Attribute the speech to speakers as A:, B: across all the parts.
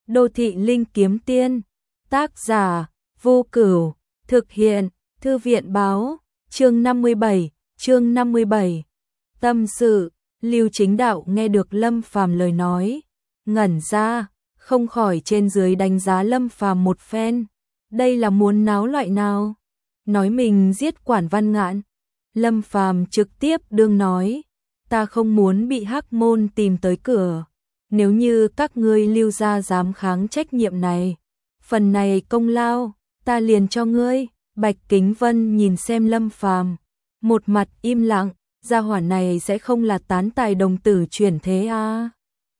A: Đô thị linh kiếm tiên. Tác giả Vô Cửu. Thực hiện Thư viện báo. Chương 57. Tâm sự. Lưu Chính Đạo nghe được Lâm Phàm lời nói, ngẩn ra, không khỏi trên dưới đánh giá Lâm Phàm một phen. Đây là muốn náo loại nào? Nói mình giết Quản Văn Ngạn. Lâm Phàm trực tiếp đương nói, ta không muốn bị Hắc Môn tìm tới cửa. Nếu như các ngươi Lưu gia dám kháng trách nhiệm này, phần này công lao, ta liền cho ngươi. Bạch Kính Vân nhìn xem Lâm Phàm, một mặt im lặng, gia hỏa này sẽ không là tán tài đồng tử chuyển thế à?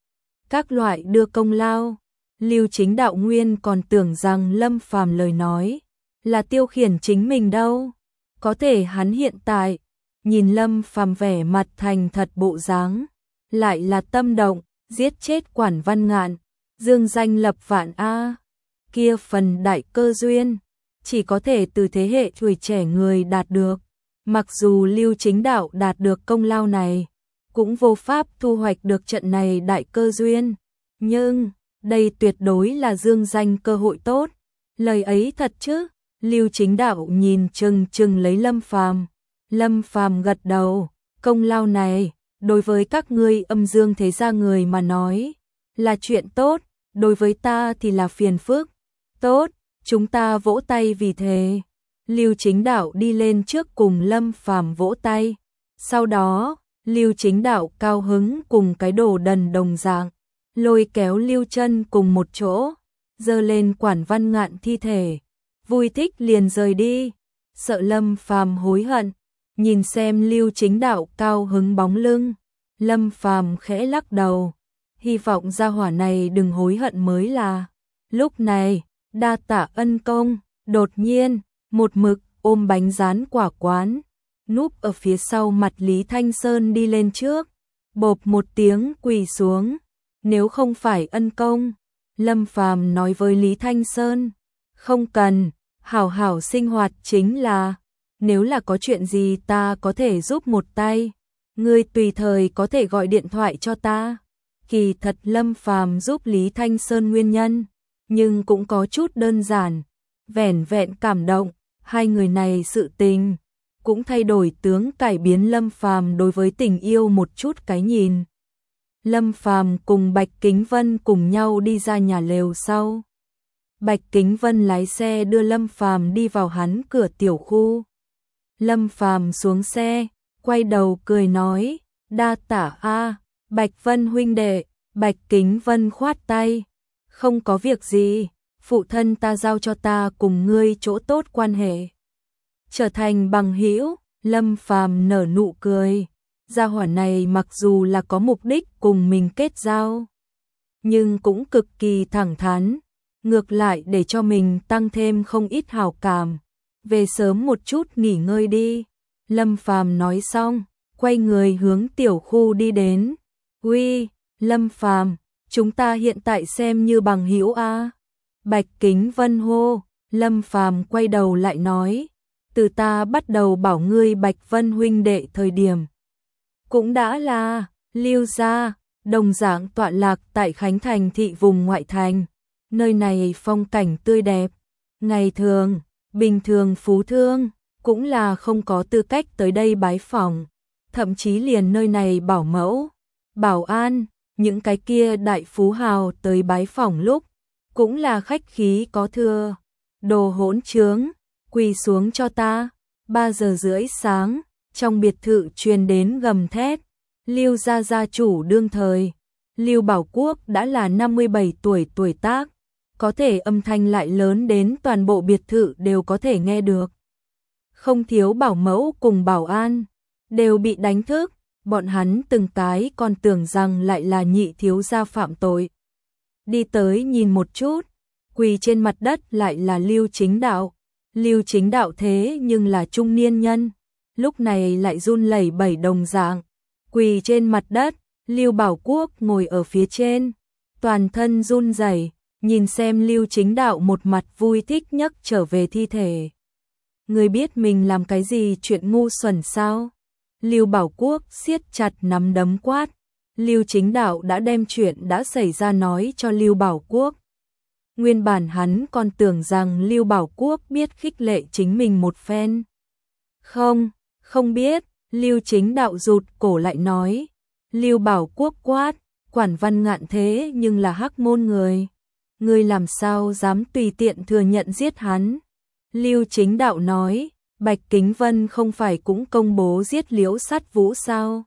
A: Các loại đưa công lao, Lưu Chính Đạo nguyên còn tưởng rằng Lâm Phàm lời nói là tiêu khiển chính mình đâu. Có thể hắn hiện tại nhìn Lâm Phàm vẻ mặt thành thật bộ dáng, lại là tâm động, giết chết Quản Văn Ngạn, dương danh lập vạn a. Kia phần đại cơ duyên chỉ có thể từ thế hệ tuổi trẻ người đạt được. Mặc dù Lưu Chính Đạo đạt được công lao này, cũng vô pháp thu hoạch được trận này đại cơ duyên, nhưng đây tuyệt đối là dương danh cơ hội tốt. Lời ấy thật chứ? Lưu Chính Đạo nhìn chừng lấy Lâm Phàm. Lâm Phàm gật đầu, công lao này đối với các ngươi âm dương thế gia người mà nói là chuyện tốt, đối với ta thì là phiền phức. Tốt, chúng ta vỗ tay vì thế. Lưu Chính Đạo đi lên trước cùng Lâm Phàm vỗ tay. Sau đó, Lưu Chính Đạo cao hứng cùng cái đồ đần đồng dạng, lôi kéo Lưu Chân cùng một chỗ, giơ lên Quản Văn Ngạn thi thể, vui thích liền rời đi. Sợ Lâm Phàm hối hận, nhìn xem Lưu Chính Đạo cao hứng bóng lưng, Lâm Phàm khẽ lắc đầu, hy vọng gia hỏa này đừng hối hận mới là. Lúc này, đa tạ ân công. Đột nhiên, một mực ôm bánh rán quả quán, núp ở phía sau mặt Lý Thanh Sơn đi lên trước, bộp một tiếng quỳ xuống. Nếu không phải ân công, Lâm Phàm nói với Lý Thanh Sơn, không cần, hảo hảo sinh hoạt chính là. Nếu là có chuyện gì ta có thể giúp một tay, ngươi tùy thời có thể gọi điện thoại cho ta. Kỳ thật Lâm Phàm giúp Lý Thanh Sơn nguyên nhân, nhưng cũng có chút đơn giản, vẻn vẹn cảm động. Hai người này sự tình cũng thay đổi tướng cải biến Lâm Phàm đối với tình yêu một chút cái nhìn. Lâm Phàm cùng Bạch Kính Vân cùng nhau đi ra nhà lều sau. Bạch Kính Vân lái xe đưa Lâm Phàm đi vào hắn cửa tiểu khu. Lâm Phàm xuống xe, quay đầu cười nói, đa tả a, Bạch Vân huynh đệ. Bạch Kính Vân khoát tay, không có việc gì, phụ thân ta giao cho ta cùng ngươi chỗ tốt quan hệ, trở thành bằng hữu. Lâm Phàm nở nụ cười, gia hỏa này mặc dù là có mục đích cùng mình kết giao, nhưng cũng cực kỳ thẳng thắn, ngược lại để cho mình tăng thêm không ít hảo cảm. Về sớm một chút nghỉ ngơi đi. Lâm Phàm nói xong, quay người hướng tiểu khu đi đến. Uy, Lâm Phàm, chúng ta hiện tại xem như bằng hữu a. Bạch Kính Vân hô. Lâm Phàm quay đầu lại nói, từ ta bắt đầu bảo ngươi Bạch Vân huynh đệ thời điểm, cũng đã là Lưu gia, đồng dạng tọa lạc tại Khánh Thành thị vùng ngoại thành. Nơi này phong cảnh tươi đẹp, ngày thường, bình thường phú thương cũng là không có tư cách tới đây bái phỏng, thậm chí liền nơi này bảo mẫu, bảo an, những cái kia đại phú hào tới bái phỏng lúc cũng là khách khí có thừa. Đồ hỗn trướng, quỳ xuống cho ta. 3 giờ rưỡi sáng, trong biệt thự truyền đến gầm thét. Lưu gia gia chủ đương thời, Lưu Bảo Quốc đã là 57 tuổi tác, có thể âm thanh lại lớn đến toàn bộ biệt thự đều có thể nghe được. Không thiếu bảo mẫu cùng bảo an đều bị đánh thức, bọn hắn từng cái còn tưởng rằng lại là nhị thiếu gia phạm tội. Đi tới nhìn một chút, quỳ trên mặt đất lại là Lưu Chính Đạo. Lưu Chính Đạo thế nhưng là trung niên nhân, lúc này lại run lẩy bẩy đồng dạng, quỳ trên mặt đất. Lưu Bảo Quốc ngồi ở phía trên, toàn thân run rẩy, nhìn xem Lưu Chính Đạo một mặt vui thích nhấc trở về thi thể. Người biết mình làm cái gì chuyện ngu xuẩn sao? Lưu Bảo Quốc siết chặt nắm đấm quát. Lưu Chính Đạo đã đem chuyện đã xảy ra nói cho Lưu Bảo Quốc. Nguyên bản hắn còn tưởng rằng Lưu Bảo Quốc biết khích lệ chính mình một phen. Không biết, Lưu Chính Đạo rụt cổ lại nói. Lưu Bảo Quốc quát, Quản Văn Ngạn thế nhưng là Hắc Môn người. Ngươi làm sao dám tùy tiện thừa nhận giết hắn. Lưu Chính Đạo nói, Bạch Kính Vân không phải cũng công bố giết Liễu Sát Vũ sao?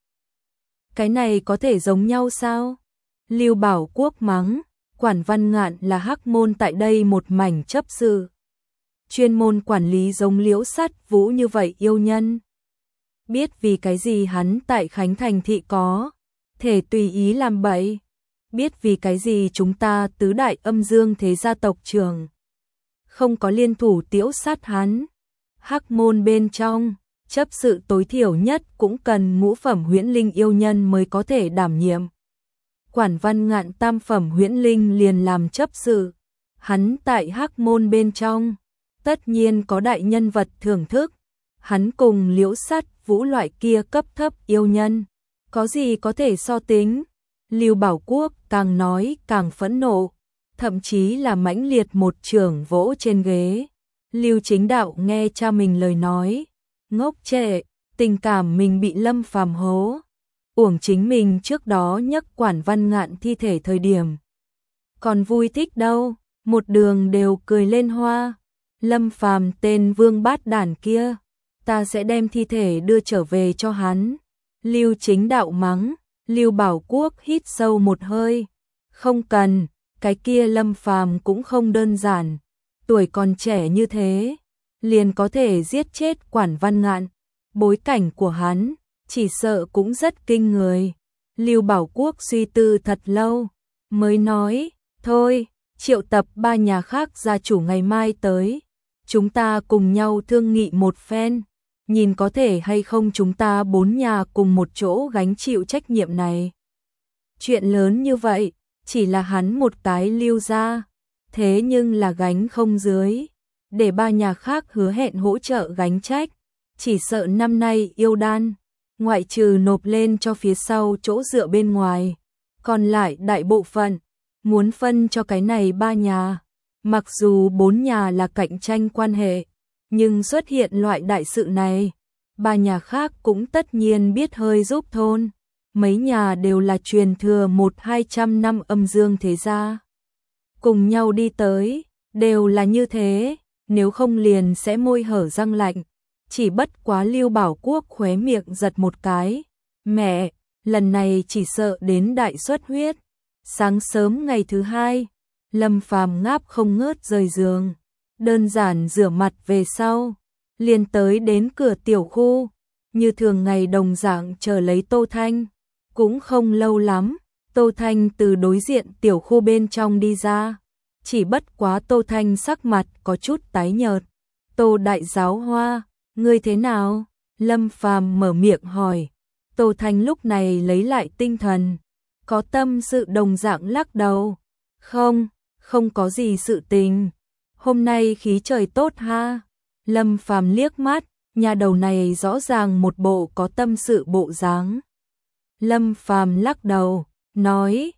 A: Cái này có thể giống nhau sao? Lưu Bảo Quốc mắng, Quản Văn Ngạn là Hắc Môn tại đây một mảnh chấp sự. Chuyên môn quản lý giống Liễu Sát Vũ như vậy yêu nhân. Biết vì cái gì hắn tại Khánh Thành thị có thể tùy ý làm bậy. Biết vì cái gì chúng ta tứ đại âm dương thế gia tộc trưởng không có liên thủ tiễu sát hắn. Hắc Môn bên trong, chấp sự tối thiểu nhất cũng cần ngũ phẩm huyễn linh yêu nhân mới có thể đảm nhiệm. Quản Văn Ngạn tam phẩm huyễn linh liền làm chấp sự. Hắn tại Hắc Môn bên trong, tất nhiên có đại nhân vật thưởng thức. Hắn cùng Liễu Sát Vũ loại kia cấp thấp yêu nhân, có gì có thể so tính. Lưu Bảo Quốc càng nói càng phẫn nộ, thậm chí là mãnh liệt một chưởng vỗ trên ghế. Lưu Chính Đạo nghe cha mình lời nói, ngốc trệ, tình cảm mình bị Lâm Phàm hố. Uổng chính mình trước đó nhấc Quản Văn Ngạn thi thể thời điểm còn vui thích đâu, một đường đều cười lên hoa. Lâm Phàm tên vương bát đản kia, ta sẽ đem thi thể đưa trở về cho hắn. Lưu Chính Đạo mắng. Lưu Bảo Quốc hít sâu một hơi, không cần, cái kia Lâm Phàm cũng không đơn giản, tuổi còn trẻ như thế, liền có thể giết chết Quản Văn Ngạn, bối cảnh của hắn, chỉ sợ cũng rất kinh người. Lưu Bảo Quốc suy tư thật lâu, mới nói, thôi, triệu tập 3 nhà khác gia chủ ngày mai tới, chúng ta cùng nhau thương nghị một phen. Nhìn có thể hay không chúng ta 4 nhà cùng một chỗ gánh chịu trách nhiệm này. Chuyện lớn như vậy, chỉ là hắn một cái Lưu gia, thế nhưng là gánh không dưới. Để 3 nhà khác hứa hẹn hỗ trợ gánh trách, chỉ sợ năm nay yêu đan, ngoại trừ nộp lên cho phía sau chỗ dựa bên ngoài, còn lại đại bộ phận, muốn phân cho cái này 3 nhà. Mặc dù 4 nhà là cạnh tranh quan hệ, nhưng xuất hiện loại đại sự này, 3 nhà khác cũng tất nhiên biết hơi giúp thôn. Mấy nhà đều là truyền thừa 100-200 năm âm dương thế gia. Cùng nhau đi tới, đều là như thế, nếu không liền sẽ môi hở răng lạnh. Chỉ bất quá Lưu Bảo Quốc khóe miệng giật một cái. Mẹ, lần này chỉ sợ đến đại xuất huyết. Sáng sớm ngày thứ 2, Lâm Phàm ngáp không ngớt rời giường. Đơn giản rửa mặt về sau, liền tới đến cửa tiểu khu, như thường ngày đồng dạng chờ lấy Tô Thanh. Cũng không lâu lắm, Tô Thanh từ đối diện tiểu khu bên trong đi ra, chỉ bất quá Tô Thanh sắc mặt có chút tái nhợt. Tô đại giáo hoa, ngươi thế nào? Lâm Phàm mở miệng hỏi. Tô Thanh lúc này lấy lại tinh thần, có tâm sự đồng dạng lắc đầu. Không có gì sự tình. Hôm nay khí trời tốt ha. Lâm Phàm liếc mắt, nhà đầu này rõ ràng một bộ có tâm sự bộ dáng. Lâm Phàm lắc đầu, nói,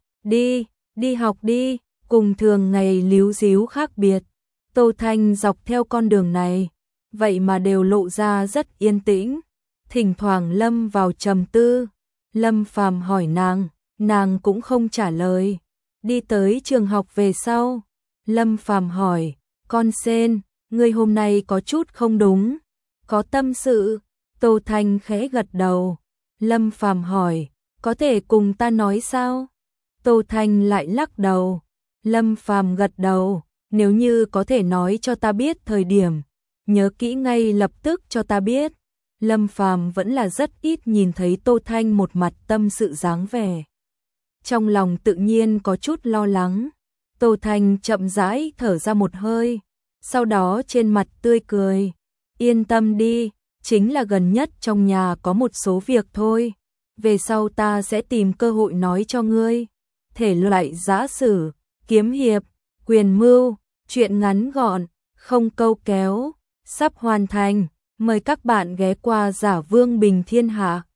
A: đi học đi, cùng thường ngày líu díu khác biệt. Tô Thanh dọc theo con đường này, vậy mà đều lộ ra rất yên tĩnh. Thỉnh thoảng lâm vào trầm tư. Lâm Phàm hỏi nàng cũng không trả lời. Đi tới trường học về sau, Lâm Phàm hỏi, con Sên, ngươi hôm nay có chút không đúng, có tâm sự? Tô Thanh khẽ gật đầu. Lâm Phàm hỏi, có thể cùng ta nói sao? Tô Thanh lại lắc đầu. Lâm Phàm gật đầu, nếu như có thể nói cho ta biết thời điểm, nhớ kỹ ngay lập tức cho ta biết. Lâm Phàm vẫn là rất ít nhìn thấy Tô Thanh một mặt tâm sự dáng vẻ. Trong lòng tự nhiên có chút lo lắng. Tô Thanh chậm rãi thở ra một hơi, sau đó trên mặt tươi cười. Yên tâm đi, chính là gần nhất trong nhà có một số việc thôi. Về sau ta sẽ tìm cơ hội nói cho ngươi. Thể loại giã sử, kiếm hiệp, quyền mưu, truyện ngắn gọn, không câu kéo, sắp hoàn thành. Mời các bạn ghé qua Giả Vương Bình Thiên Hạ.